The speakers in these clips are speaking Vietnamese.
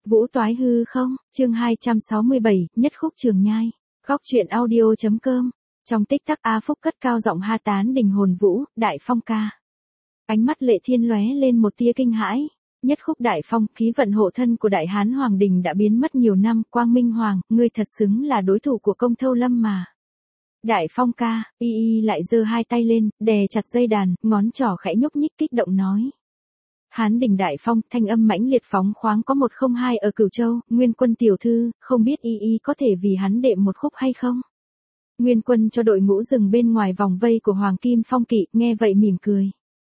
Vũ toái hư không, chương 267, nhất khúc trường nhai. Góc truyện audio.com. Trong tích tắc A Phúc cất cao giọng ha tán đình hồn vũ, đại phong ca. Ánh mắt Lệ Thiên lóe lên một tia kinh hãi. Nhất khúc đại phong, khí vận hộ thân của đại hán hoàng đình đã biến mất nhiều năm, Quang Minh Hoàng, ngươi thật xứng là đối thủ của Công Thâu Lâm mà. Đại phong ca, y lại giơ hai tay lên, đè chặt dây đàn, ngón trỏ khẽ nhúc nhích kích động nói. Hán đình đại phong, thanh âm mãnh liệt phóng khoáng có 102 ở Cửu Châu, Nguyên Quân tiểu thư, không biết y có thể vì hắn đệm một khúc hay không? Nguyên Quân cho đội ngũ dừng bên ngoài vòng vây của Hoàng Kim Phong Kỵ, nghe vậy mỉm cười.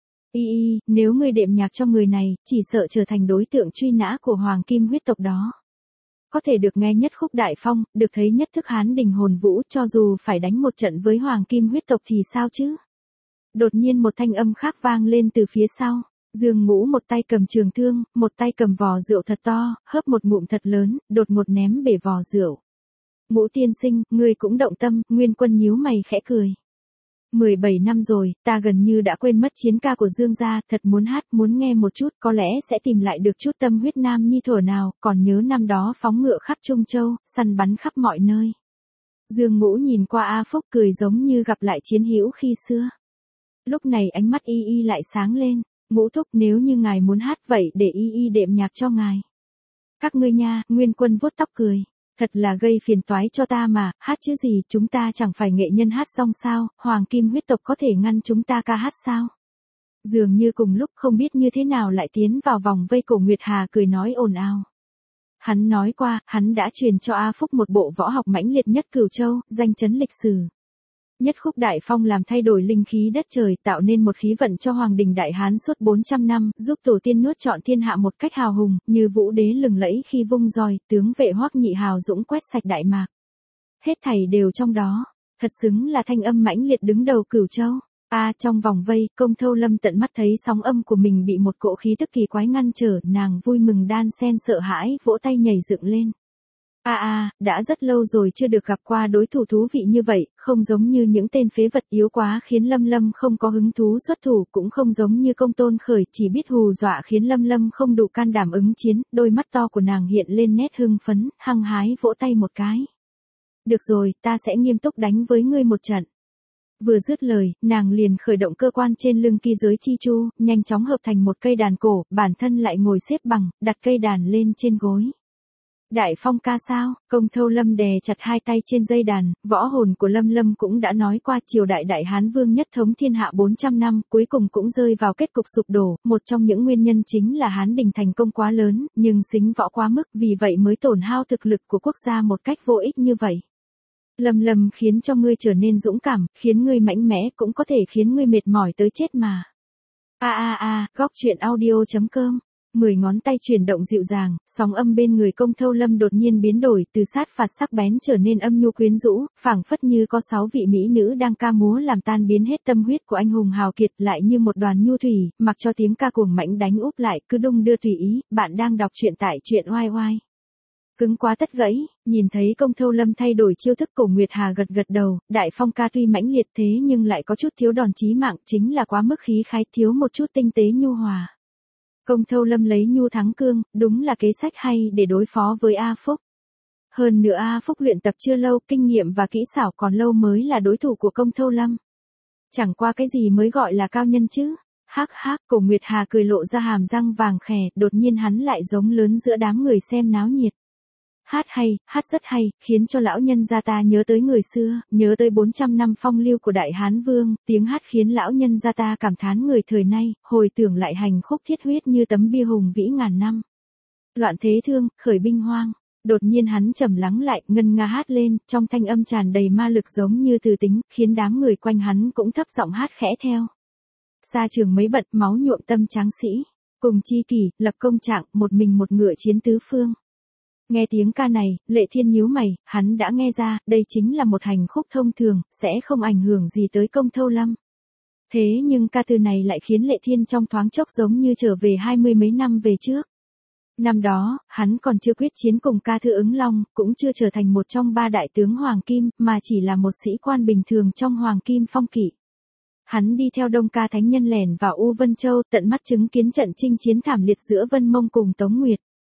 Nếu ngươi đệm nhạc cho người này, chỉ sợ trở thành đối tượng truy nã của Hoàng Kim huyết tộc đó. Có thể được nghe nhất khúc đại phong, được thấy nhất thức hán đình hồn vũ, cho dù phải đánh một trận với Hoàng Kim huyết tộc thì sao chứ? Đột nhiên một thanh âm khác vang lên từ phía sau. Dương Ngũ một tay cầm trường thương, một tay cầm vò rượu thật to, hớp một ngụm thật lớn, đột ngột ném bể vò rượu. Ngũ tiên sinh, ngươi cũng động tâm, Nguyên Quân nhíu mày khẽ cười. 17 năm rồi, ta gần như đã quên mất chiến ca của Dương gia, thật muốn hát, muốn nghe một chút, có lẽ sẽ tìm lại được chút tâm huyết nam nhi thuở nào, còn nhớ năm đó phóng ngựa khắp Trung Châu, săn bắn khắp mọi nơi. Dương Ngũ nhìn qua A Phúc cười giống như gặp lại chiến hữu khi xưa. Lúc này ánh mắt y lại sáng lên. Ngũ thúc, nếu như ngài muốn hát vậy để y đệm nhạc cho ngài. Các ngươi nha, Nguyên Quân vuốt tóc cười. Thật là gây phiền toái cho ta mà, hát chứ gì, chúng ta chẳng phải nghệ nhân hát xong sao, Hoàng Kim huyết tộc có thể ngăn chúng ta ca hát sao? Dường như cùng lúc không biết như thế nào lại tiến vào vòng vây Cổ Nguyệt Hà cười nói ồn ào. Hắn nói qua, hắn đã truyền cho A Phúc một bộ võ học mãnh liệt nhất Cửu Châu, danh chấn lịch sử. Nhất khúc đại phong làm thay đổi linh khí đất trời, tạo nên một khí vận cho Hoàng đình Đại Hán suốt 400 năm, giúp tổ tiên nuốt trọn thiên hạ một cách hào hùng, như vũ đế lừng lẫy khi vung roi, tướng vệ Hoắc Nhị hào dũng quét sạch Đại Mạc. Hết thảy đều trong đó, thật xứng là thanh âm mãnh liệt đứng đầu Cửu Châu. Trong vòng vây, Công Thâu Lâm tận mắt thấy sóng âm của mình bị một cỗ khí tức kỳ quái ngăn trở, nàng vui mừng đan xen sợ hãi, vỗ tay nhảy dựng lên. Đã rất lâu rồi chưa được gặp qua đối thủ thú vị như vậy, không giống như những tên phế vật yếu quá khiến Lâm Lâm không có hứng thú xuất thủ, cũng không giống như Công Tôn Khởi chỉ biết hù dọa khiến Lâm Lâm không đủ can đảm ứng chiến, đôi mắt to của nàng hiện lên nét hưng phấn, hăng hái vỗ tay một cái. Được rồi, ta sẽ nghiêm túc đánh với ngươi một trận. Vừa dứt lời, nàng liền khởi động cơ quan trên lưng ki giới chi chu, nhanh chóng hợp thành một cây đàn cổ, bản thân lại ngồi xếp bằng, đặt cây đàn lên trên gối. Đại phong ca sao? Công Thâu Lâm đè chặt hai tay trên dây đàn, võ hồn của Lâm Lâm cũng đã nói qua triều đại Đại Hán Vương nhất thống thiên hạ 400 năm, cuối cùng cũng rơi vào kết cục sụp đổ, một trong những nguyên nhân chính là Hán đình thành công quá lớn, nhưng xính võ quá mức, vì vậy mới tổn hao thực lực của quốc gia một cách vô ích như vậy. Lâm Lâm khiến cho ngươi trở nên dũng cảm, khiến ngươi mạnh mẽ cũng có thể khiến ngươi mệt mỏi tới chết mà. Góc truyện audio.com. 10 ngón tay chuyển động dịu dàng, sóng âm bên người Công Thâu Lâm đột nhiên biến đổi, từ sát phạt sắc bén trở nên âm nhu quyến rũ, phảng phất như có 6 vị mỹ nữ đang ca múa làm tan biến hết tâm huyết của anh hùng hào kiệt, lại như một đoàn nhu thủy, mặc cho tiếng ca cuồng mãnh đánh úp lại, cứ đung đưa tùy ý. Bạn đang đọc truyện tại truyện oai oai. Cứng quá tất gãy, nhìn thấy Công Thâu Lâm thay đổi chiêu thức, Cổ Nguyệt Hà gật gật đầu, đại phong ca tuy mãnh liệt thế nhưng lại có chút thiếu đòn chí mạng, chính là quá mức khí khái, thiếu một chút tinh tế nhu hòa. Công Thâu Lâm lấy nhu thắng cương, đúng là kế sách hay để đối phó với A Phúc. Hơn nữa A Phúc luyện tập chưa lâu, kinh nghiệm và kỹ xảo còn lâu mới là đối thủ của Công Thâu Lâm. Chẳng qua cái gì mới gọi là cao nhân chứ? Cổ Nguyệt Hà cười lộ ra hàm răng vàng khè, đột nhiên hắn lại giống lớn giữa đám người xem náo nhiệt. Hát hay, hát rất hay, khiến cho lão nhân gia ta nhớ tới người xưa, nhớ tới 400 năm phong lưu của Đại Hán Vương, tiếng hát khiến lão nhân gia ta cảm thán người thời nay, hồi tưởng lại hành khúc thiết huyết như tấm bia hùng vĩ ngàn năm. Loạn thế thương, khởi binh hoang. Đột nhiên hắn trầm lắng lại, ngân nga hát lên, trong thanh âm tràn đầy ma lực giống như từ tính, khiến đám người quanh hắn cũng thấp giọng hát khẽ theo. Xa trường mấy bận, máu nhuộm tâm tráng sĩ, cùng chi kỷ, lập công trạng, một mình một ngựa chiến tứ phương. Nghe tiếng ca này, Lệ Thiên nhíu mày, hắn đã nghe ra, đây chính là một hành khúc thông thường, sẽ không ảnh hưởng gì tới Công Thâu Lâm. Thế nhưng ca từ này lại khiến Lệ Thiên trong thoáng chốc giống như trở về 20 mấy năm về trước. Năm đó, hắn còn chưa quyết chiến cùng ca thư Ứng Long, cũng chưa trở thành một trong 3 đại tướng Hoàng Kim, mà chỉ là một sĩ quan bình thường trong Hoàng Kim Phong Kỵ. Hắn đi theo Đông Ca Thánh Nhân lẻn vào U Vân Châu, tận mắt chứng kiến trận chinh chiến thảm liệt giữa Vân Mông cùng Tống Nguyệt.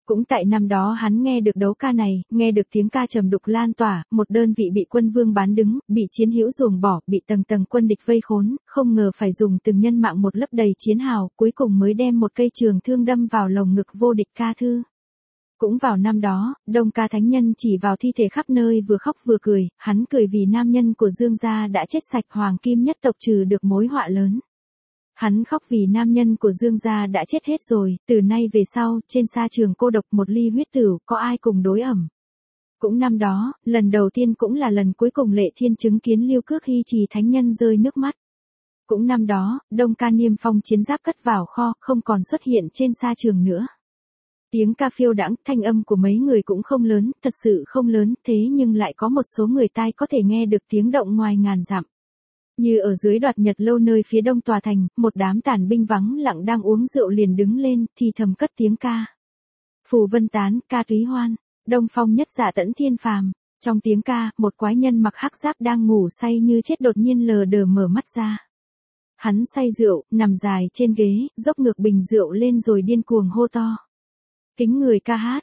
Cũng tại năm đó hắn nghe được đấu ca này, nghe được tiếng ca trầm đục lan tỏa, một đơn vị bị quân vương bán đứng, bị chiến hữu ruồng bỏ, bị tầng tầng quân địch vây khốn, không ngờ phải dùng từng nhân mạng một lấp đầy chiến hào, cuối cùng mới đem một cây trường thương đâm vào lồng ngực vô địch ca thư. Cũng vào năm đó, Đông Ca Thánh Nhân chỉ vào thi thể khắp nơi vừa khóc vừa cười, hắn cười vì nam nhân của Dương gia đã chết sạch, Hoàng Kim nhất tộc trừ được mối họa lớn. Hắn khóc vì nam nhân của Dương gia đã chết hết rồi, từ nay về sau, trên sa trường cô độc một ly huyết tử, có ai cùng đối ẩm. Cũng năm đó, lần đầu tiên cũng là lần cuối cùng Lệ Thiên chứng kiến Lưu Cước Hy Trì Thánh Nhân rơi nước mắt. Cũng năm đó, Đông Ca niêm phong chiến giáp cất vào kho, không còn xuất hiện trên sa trường nữa. Tiếng ca phiêu đãng, thanh âm của mấy người cũng không lớn, thật sự không lớn, thế nhưng lại có một số người tai có thể nghe được tiếng động ngoài ngàn dặm. Như ở dưới Đoạt Nhật Lâu nơi phía đông tòa thành, một đám tàn binh vắng lặng đang uống rượu liền đứng lên, thì thầm cất tiếng ca. Phù vân tán, ca túy hoan, đông phong nhất dạ tẫn thiên phàm. Trong tiếng ca, một quái nhân mặc hắc giáp đang ngủ say như chết đột nhiên lờ đờ mở mắt ra. Hắn say rượu, nằm dài trên ghế, dốc ngược bình rượu lên rồi điên cuồng hô to. Kính người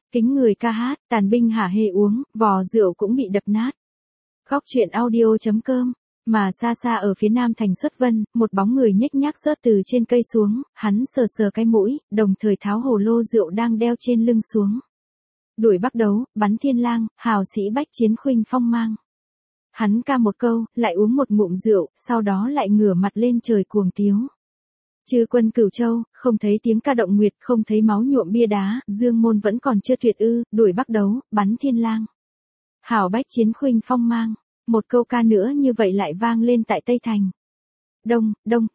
ca hát, tàn binh hả hê uống, vò rượu cũng bị đập nát. Góc truyện audio.com. Mà xa xa ở phía nam thành Xuất Vân, một bóng người nhếch nhác rớt từ trên cây xuống, hắn sờ sờ cái mũi, đồng thời tháo hồ lô rượu đang đeo trên lưng xuống. Đuổi bắt đấu, bắn thiên lang, hào sĩ bách chiến khuynh phong mang. Hắn ca một câu, lại uống một ngụm rượu, sau đó lại ngửa mặt lên trời cuồng tiếu. Chư quân Cửu Châu, không thấy tiếng ca động nguyệt, không thấy máu nhuộm bia đá, Dương môn vẫn còn chưa tuyệt ư, đuổi bắt đấu, bắn thiên lang. Hào bách chiến khuynh phong mang. Một câu ca nữa như vậy lại vang lên tại Tây Thành. Đông.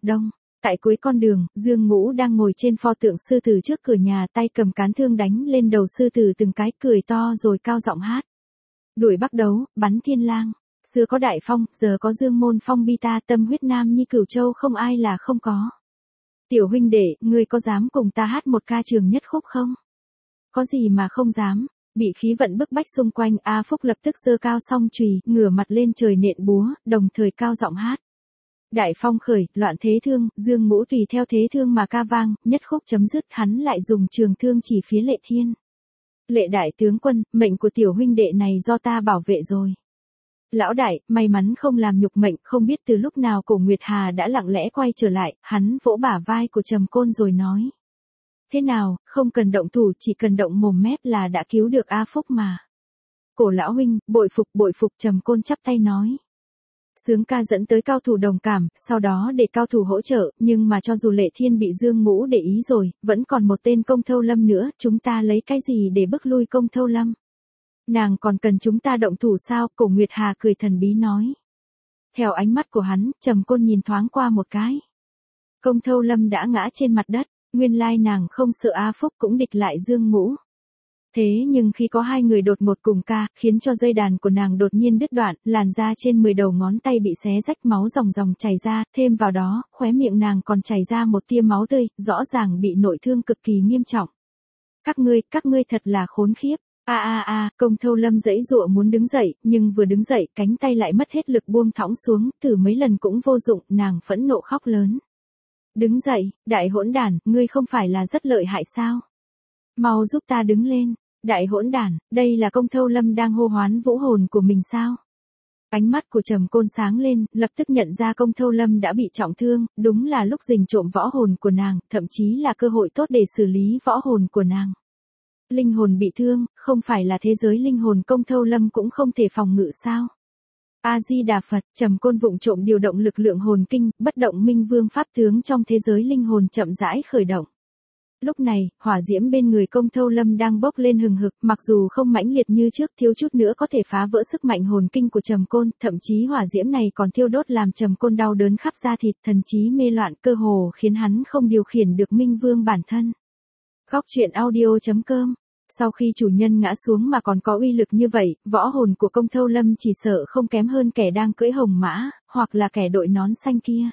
Tại cuối con đường, Dương Ngũ đang ngồi trên pho tượng sư tử trước cửa nhà, tay cầm cán thương đánh lên đầu sư tử từng cái, cười to rồi cao giọng hát. Đuổi bắt đấu, bắn thiên lang. Xưa có Đại Phong, giờ có Dương môn phong bi ta, tâm huyết nam nhi Cửu Châu không ai là không có. Tiểu huynh đệ, ngươi có dám cùng ta hát một ca trường nhất khúc không? Có gì mà không dám. Bị khí vận bức bách xung quanh, A Phúc lập tức giơ cao song chùy, ngửa mặt lên trời nện búa, đồng thời cao giọng hát. Đại phong khởi, loạn thế thương, Dương Ngũ tùy theo thế thương mà ca vang, nhất khúc chấm dứt, hắn lại dùng trường thương chỉ phía Lệ Thiên. Lệ đại tướng quân, mệnh của tiểu huynh đệ này do ta bảo vệ rồi. Lão đại, may mắn không làm nhục mệnh, không biết từ lúc nào Cổ Nguyệt Hà đã lặng lẽ quay trở lại, hắn vỗ bả vai của Trầm Côn rồi nói. Thế nào, không cần động thủ, chỉ cần động mồm mép là đã cứu được A Phúc mà. Cổ lão huynh, bội phục, Trầm Côn chắp tay nói. Sướng ca dẫn tới cao thủ đồng cảm, sau đó để cao thủ hỗ trợ, nhưng mà cho dù Lệ Thiên bị Dương Ngũ để ý rồi, vẫn còn một tên Công Thâu Lâm nữa, chúng ta lấy cái gì để bức lui Công Thâu Lâm? Nàng còn cần chúng ta động thủ sao? Cổ Nguyệt Hà cười thần bí nói. Theo ánh mắt của hắn, Trầm Côn nhìn thoáng qua một cái. Công Thâu Lâm đã ngã trên mặt đất. Nguyên lai nàng không sợ A Phúc cũng địch lại Dương Ngũ. Thế nhưng khi có hai người đột ngột cùng ca, khiến cho dây đàn của nàng đột nhiên đứt đoạn, làn da trên 10 đầu ngón tay bị xé rách, máu ròng ròng chảy ra, thêm vào đó, khóe miệng nàng còn chảy ra một tia máu tươi, rõ ràng bị nội thương cực kỳ nghiêm trọng. Các ngươi thật là khốn khiếp. Công Thâu Lâm giãy giụa muốn đứng dậy, nhưng vừa đứng dậy, cánh tay lại mất hết lực buông thõng xuống, thử mấy lần cũng vô dụng, nàng phẫn nộ khóc lớn. Đứng dậy, đại hỗn đản, ngươi không phải là rất lợi hại sao? Mau giúp ta đứng lên, đại hỗn đản, đây là Công Thâu Lâm đang hô hoán vũ hồn của mình sao? Ánh mắt của Trầm Côn sáng lên, lập tức nhận ra Công Thâu Lâm đã bị trọng thương, đúng là lúc rình trộm võ hồn của nàng, thậm chí là cơ hội tốt để xử lý võ hồn của nàng. Linh hồn bị thương, không phải là thế giới linh hồn Công Thâu Lâm cũng không thể phòng ngự sao? A-di-đà Phật, Trầm Côn vụng trộm điều động lực lượng hồn kinh, bất động minh vương pháp tướng trong thế giới linh hồn chậm rãi khởi động. Lúc này, hỏa diễm bên người Công Thâu Lâm đang bốc lên hừng hực, mặc dù không mãnh liệt như trước, thiếu chút nữa có thể phá vỡ sức mạnh hồn kinh của Trầm Côn, thậm chí hỏa diễm này còn thiêu đốt làm Trầm Côn đau đớn khắp da thịt, thần trí mê loạn, cơ hồ khiến hắn không điều khiển được minh vương bản thân. Góc truyện audio.com. Sau khi chủ nhân ngã xuống mà còn có uy lực như vậy, võ hồn của Công Thâu Lâm chỉ sợ không kém hơn kẻ đang cưỡi hồng mã, hoặc là kẻ đội nón xanh kia.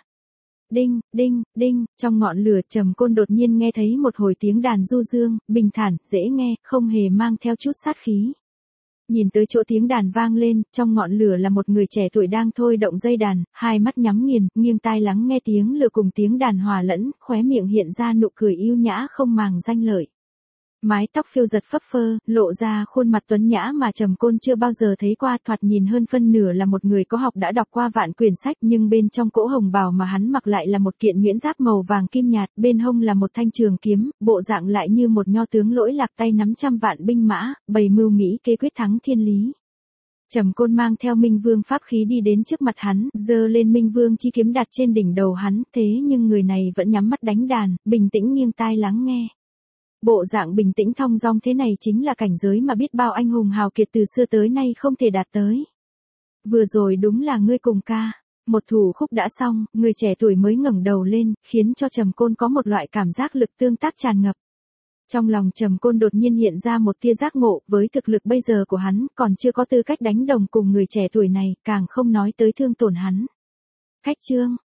Đinh, trong ngọn lửa Trầm Côn đột nhiên nghe thấy một hồi tiếng đàn du dương, bình thản, dễ nghe, không hề mang theo chút sát khí. Nhìn tới chỗ tiếng đàn vang lên, trong ngọn lửa là một người trẻ tuổi đang thôi động dây đàn, hai mắt nhắm nghiền, nghiêng tai lắng nghe tiếng lửa cùng tiếng đàn hòa lẫn, khóe miệng hiện ra nụ cười yêu nhã không màng danh lợi. Mái tóc phiêu giật phấp phơ, lộ ra khuôn mặt tuấn nhã mà Trầm Côn chưa bao giờ thấy qua, thoạt nhìn hơn phân nửa là một người có học đã đọc qua vạn quyển sách, nhưng bên trong cỗ hồng bào mà hắn mặc lại là một kiện nhuyễn giáp màu vàng kim nhạt, bên hông là một thanh trường kiếm, bộ dạng lại như một nho tướng lỗi lạc tay nắm trăm vạn binh mã, bày mưu mỹ kế quyết thắng thiên lý. Trầm Côn mang theo Minh Vương pháp khí đi đến trước mặt hắn, giơ lên Minh Vương chi kiếm đặt trên đỉnh đầu hắn, thế nhưng người này vẫn nhắm mắt đánh đàn, bình tĩnh nghiêng tai lắng nghe. Bộ dạng bình tĩnh thong dong thế này chính là cảnh giới mà biết bao anh hùng hào kiệt từ xưa tới nay không thể đạt tới. Vừa rồi đúng là ngươi cùng ca. Một thủ khúc đã xong, người trẻ tuổi mới ngẩng đầu lên, khiến cho Trầm Côn có một loại cảm giác lực tương tác tràn ngập. Trong lòng Trầm Côn đột nhiên hiện ra một tia giác ngộ, với thực lực bây giờ của hắn, còn chưa có tư cách đánh đồng cùng người trẻ tuổi này, càng không nói tới thương tổn hắn. Khách trương,